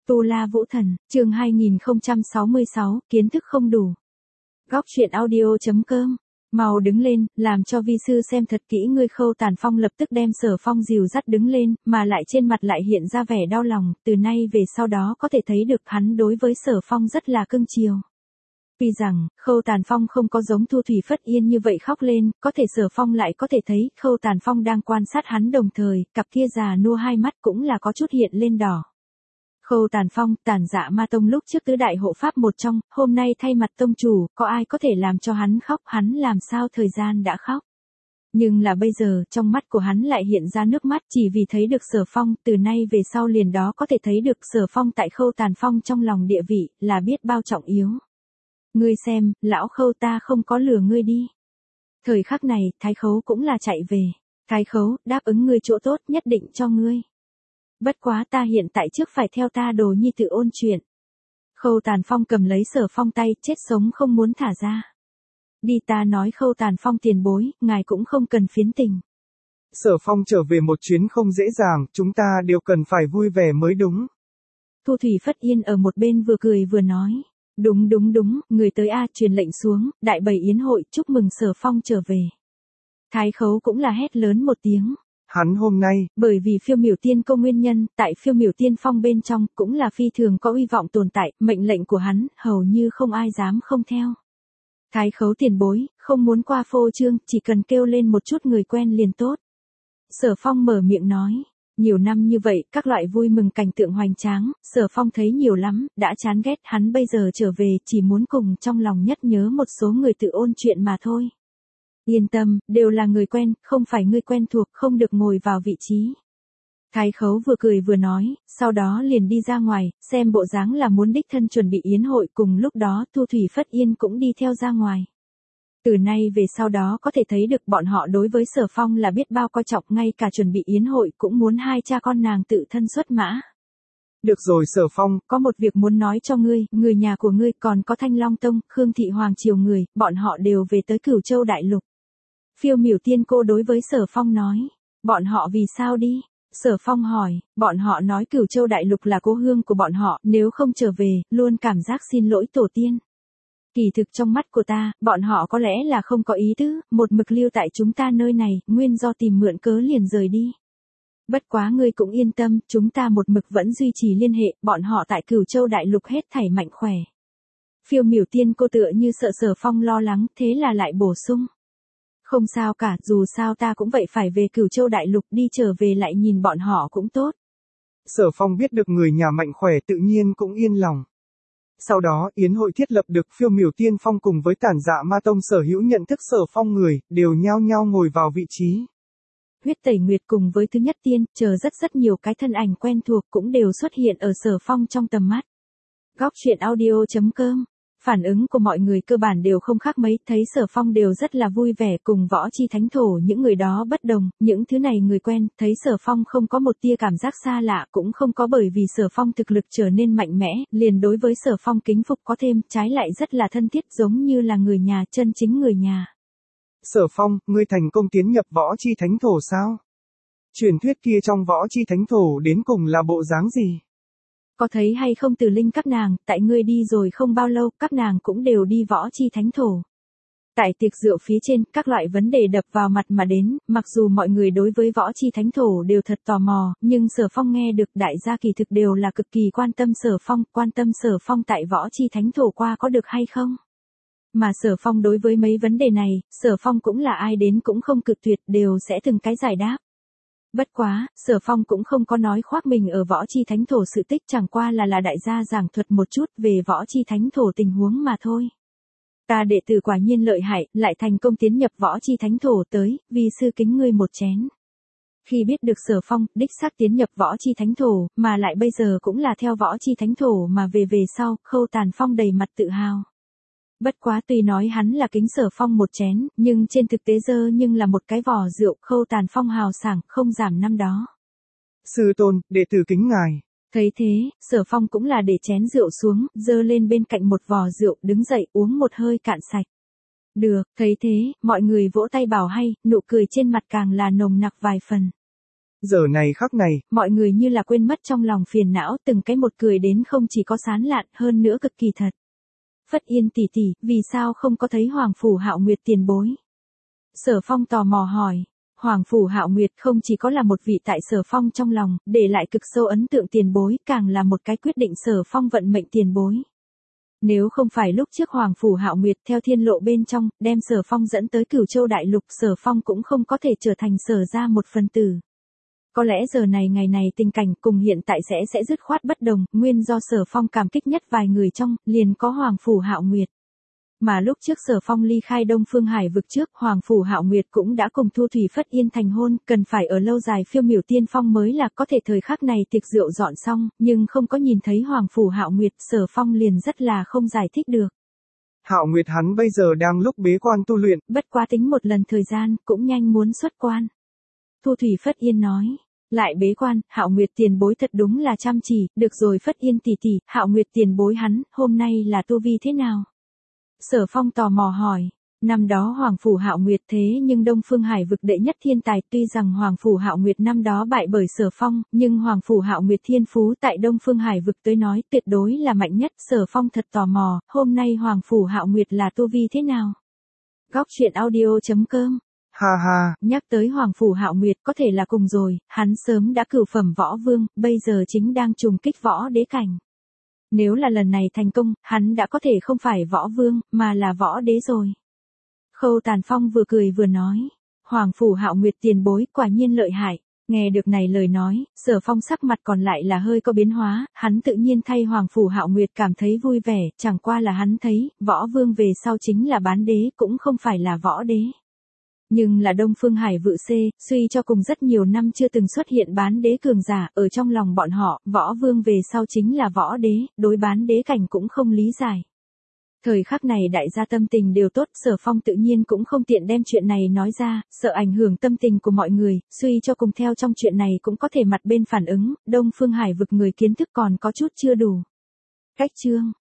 Tu La Vũ Thần, chương 2066, kiến thức không đủ. Góc truyện audio.com. Mau đứng lên, làm cho vi sư xem thật kỹ ngươi. Khâu Tản Phong lập tức đem Sở Phong dìu dắt đứng lên, mà lại trên mặt lại hiện ra vẻ đau lòng, từ nay về sau đó có thể thấy được hắn đối với Sở Phong rất là cưng chiều. Tuy rằng, Khâu Tản Phong không có giống Thu Thủy Phất Yên như vậy khóc lên, có thể Sở Phong lại có thể thấy Khâu Tản Phong đang quan sát hắn, đồng thời, cặp kia già nua hai mắt cũng là có chút hiện lên đỏ. Khâu Tản Phong, Tản Dạ Ma Tông lúc trước tứ đại hộ pháp một trong, hôm nay thay mặt tông chủ, có ai có thể làm cho hắn khóc, hắn làm sao thời gian đã khóc. Nhưng là bây giờ, trong mắt của hắn lại hiện ra nước mắt chỉ vì thấy được Sở Phong, từ nay về sau liền đó có thể thấy được Sở Phong tại Khâu Tản Phong trong lòng địa vị, là biết bao trọng yếu. Ngươi xem, lão Khâu ta không có lừa ngươi đi. Thời khắc này, Thái Khấu cũng là chạy về. Thái Khấu, đáp ứng ngươi chỗ tốt nhất định cho ngươi. Bất quá ta hiện tại trước phải theo ta đồ nhi tự ôn chuyện. Khâu Tản Phong cầm lấy Sở Phong tay, chết sống không muốn thả ra. Đi, ta nói Khâu Tản Phong tiền bối, ngài cũng không cần phiến tình. Sở Phong trở về một chuyến không dễ dàng, chúng ta đều cần phải vui vẻ mới đúng. Thu Thủy Phất Yên ở một bên vừa cười vừa nói. Đúng, người tới a, truyền lệnh xuống, đại bày yến hội, chúc mừng Sở Phong trở về. Thái Khấu cũng là hét lớn một tiếng. Hắn hôm nay, bởi vì Phiêu Miểu Tiên Công nguyên nhân, tại Phiêu Miểu Tiên Phong bên trong, cũng là phi thường có uy vọng tồn tại, mệnh lệnh của hắn, hầu như không ai dám không theo. Thái Khấu tiền bối, không muốn qua phô trương, chỉ cần kêu lên một chút người quen liền tốt. Sở Phong mở miệng nói. Nhiều năm như vậy, các loại vui mừng cảnh tượng hoành tráng, Sở Phong thấy nhiều lắm, đã chán ghét, hắn bây giờ trở về, chỉ muốn cùng trong lòng nhất nhớ một số người tự ôn chuyện mà thôi. Yên tâm, đều là người quen, không phải ngươi quen thuộc, không được ngồi vào vị trí. Thái Khấu vừa cười vừa nói, sau đó liền đi ra ngoài, xem bộ dáng là muốn đích thân chuẩn bị yến hội, cùng lúc đó Thu Thủy Phất Yên cũng đi theo ra ngoài. Từ nay về sau đó có thể thấy được bọn họ đối với Sở Phong là biết bao coi trọng, ngay cả chuẩn bị yến hội cũng muốn hai cha con nàng tự thân xuất mã. Được rồi Sở Phong, có một việc muốn nói cho ngươi, người nhà của ngươi còn có Thanh Long Tông, Khương Thị Hoàng Triều người, bọn họ đều về tới Cửu Châu Đại Lục. Phiêu Miểu Tiên cô đối với Sở Phong nói, bọn họ vì sao đi? Sở Phong hỏi, bọn họ nói Cửu Châu Đại Lục là cố hương của bọn họ, nếu không trở về, luôn cảm giác xin lỗi tổ tiên. Kỳ thực trong mắt của ta, bọn họ có lẽ là không có ý tứ, một mực lưu tại chúng ta nơi này, nguyên do tìm mượn cớ liền rời đi. Bất quá ngươi cũng yên tâm, chúng ta một mực vẫn duy trì liên hệ, bọn họ tại Cửu Châu Đại Lục hết thảy mạnh khỏe. Phiêu Miểu Tiên cô tựa như sợ Sở Phong lo lắng, thế là lại bổ sung. Không sao cả, dù sao ta cũng vậy phải về Cửu Châu Đại Lục, đi trở về lại nhìn bọn họ cũng tốt. Sở Phong biết được người nhà mạnh khỏe tự nhiên cũng yên lòng. Sau đó, yến hội thiết lập được, Phiêu Miểu Tiên Phong cùng với Tản Dạ Ma Tông sở hữu nhận thức Sở Phong người, đều nhao nhao ngồi vào vị trí. Huyết Tẩy Nguyệt cùng với Thứ Nhất Tiên, chờ rất nhiều cái thân ảnh quen thuộc cũng đều xuất hiện ở Sở Phong trong tầm mắt. Góc truyện audio.com. Phản ứng của mọi người cơ bản đều không khác mấy, thấy Sở Phong đều rất là vui vẻ, cùng Võ Chi Thánh Thổ những người đó bất đồng, những thứ này người quen, thấy Sở Phong không có một tia cảm giác xa lạ, cũng không có bởi vì Sở Phong thực lực trở nên mạnh mẽ, liền đối với Sở Phong kính phục có thêm, trái lại rất là thân thiết, giống như là người nhà, chân chính người nhà. Sở Phong, ngươi thành công tiến nhập Võ Chi Thánh Thổ sao? Truyền thuyết kia trong Võ Chi Thánh Thổ đến cùng là bộ dáng gì? Có thấy hay không Từ Linh các nàng, tại ngươi đi rồi không bao lâu, các nàng cũng đều đi Võ Chi Thánh Thổ. Tại tiệc rượu phía trên, các loại vấn đề đập vào mặt mà đến, mặc dù mọi người đối với Võ Chi Thánh Thổ đều thật tò mò, nhưng Sở Phong nghe được đại gia kỳ thực đều là cực kỳ quan tâm Sở Phong tại Võ Chi Thánh Thổ qua có được hay không. Mà Sở Phong đối với mấy vấn đề này, Sở Phong cũng là ai đến cũng không cự tuyệt, đều sẽ từng cái giải đáp. Bất quá, Sở Phong cũng không có nói khoác mình ở Võ Chi Thánh Thổ sự tích, chẳng qua là đại gia giảng thuật một chút về Võ Chi Thánh Thổ tình huống mà thôi. Ta đệ tử quả nhiên lợi hại, lại thành công tiến nhập Võ Chi Thánh Thổ tới, vì sư kính ngươi một chén. Khi biết được Sở Phong, đích xác tiến nhập Võ Chi Thánh Thổ, mà lại bây giờ cũng là theo Võ Chi Thánh Thổ mà về sau, Khâu Tản Phong đầy mặt tự hào. Bất quá tuy nói hắn là kính Sở Phong một chén, nhưng trên thực tế nhưng là một cái vò rượu, Khâu Tản Phong hào sảng, không giảm năm đó. Sư tôn, đệ tử kính ngài. Thấy thế, Sở Phong cũng là để chén rượu xuống, dơ lên bên cạnh một vò rượu, đứng dậy uống một hơi cạn sạch. Được, thấy thế, mọi người vỗ tay bảo hay, nụ cười trên mặt càng là nồng nặc vài phần. Giờ này khắc này, mọi người như là quên mất trong lòng phiền não, từng cái một cười đến không chỉ có sán lạn, hơn nữa cực kỳ thật. Phất Yên tỷ tỷ, vì sao không có thấy Hoàng Phủ Hạo Nguyệt tiền bối? Sở Phong tò mò hỏi. Hoàng Phủ Hạo Nguyệt không chỉ có là một vị tại Sở Phong trong lòng, để lại cực sâu ấn tượng tiền bối, càng là một cái quyết định Sở Phong vận mệnh tiền bối. Nếu không phải lúc trước Hoàng Phủ Hạo Nguyệt theo thiên lộ bên trong, đem Sở Phong dẫn tới Cửu Châu Đại Lục, Sở Phong cũng không có thể trở thành Sở gia một phần tử. Có lẽ giờ này ngày này tình cảnh cùng hiện tại sẽ dứt khoát bất đồng, nguyên do Sở Phong cảm kích nhất vài người trong, liền có Hoàng Phủ Hạo Nguyệt. Mà lúc trước Sở Phong ly khai Đông Phương Hải vực trước, Hoàng Phủ Hạo Nguyệt cũng đã cùng Thu Thủy Phất Yên thành hôn, cần phải ở lâu dài phiêu miểu tiên phong mới là có thể thời khắc này tiệc rượu dọn xong, nhưng không có nhìn thấy Hoàng Phủ Hạo Nguyệt, Sở Phong liền rất là không giải thích được. Hạo Nguyệt hắn bây giờ đang lúc bế quan tu luyện. Bất quá tính một lần thời gian, cũng nhanh muốn xuất quan. Thu Thủy Phất Yên nói. Lại bế quan, Hạo Nguyệt tiền bối thật đúng là chăm chỉ, được rồi Phất Yên tỷ tỷ, Hạo Nguyệt tiền bối hắn, hôm nay là tu vi thế nào? Sở Phong tò mò hỏi. Năm đó Hoàng Phủ Hạo Nguyệt thế nhưng Đông Phương Hải vực đệ nhất thiên tài, tuy rằng Hoàng Phủ Hạo Nguyệt năm đó bại bởi Sở Phong, nhưng Hoàng Phủ Hạo Nguyệt thiên phú tại Đông Phương Hải vực tới nói tuyệt đối là mạnh nhất. Sở Phong thật tò mò, hôm nay Hoàng Phủ Hạo Nguyệt là tu vi thế nào? Góc truyện audio.com. Ha ha, nhắc tới Hoàng Phủ Hạo Nguyệt có thể là cùng rồi, hắn sớm đã cửu phẩm võ vương, bây giờ chính đang trùng kích võ đế cảnh. Nếu là lần này thành công, hắn đã có thể không phải võ vương, mà là võ đế rồi. Khâu Tàn Phong vừa cười vừa nói, Hoàng Phủ Hạo Nguyệt tiền bối quả nhiên lợi hại. Nghe được này lời nói, Sở Phong sắc mặt còn lại là hơi có biến hóa, hắn tự nhiên thay Hoàng Phủ Hạo Nguyệt cảm thấy vui vẻ, chẳng qua là hắn thấy, võ vương về sau chính là bán đế, cũng không phải là võ đế. Nhưng là Đông Phương Hải Vự C, suy cho cùng rất nhiều năm chưa từng xuất hiện bán đế cường giả, ở trong lòng bọn họ, võ vương về sau chính là võ đế, đối bán đế cảnh cũng không lý giải. Thời khắc này đại gia tâm tình đều tốt, Sở Phong tự nhiên cũng không tiện đem chuyện này nói ra, sợ ảnh hưởng tâm tình của mọi người, suy cho cùng theo trong chuyện này cũng có thể mặt bên phản ứng, Đông Phương Hải vực người kiến thức còn có chút chưa đủ. Cách chương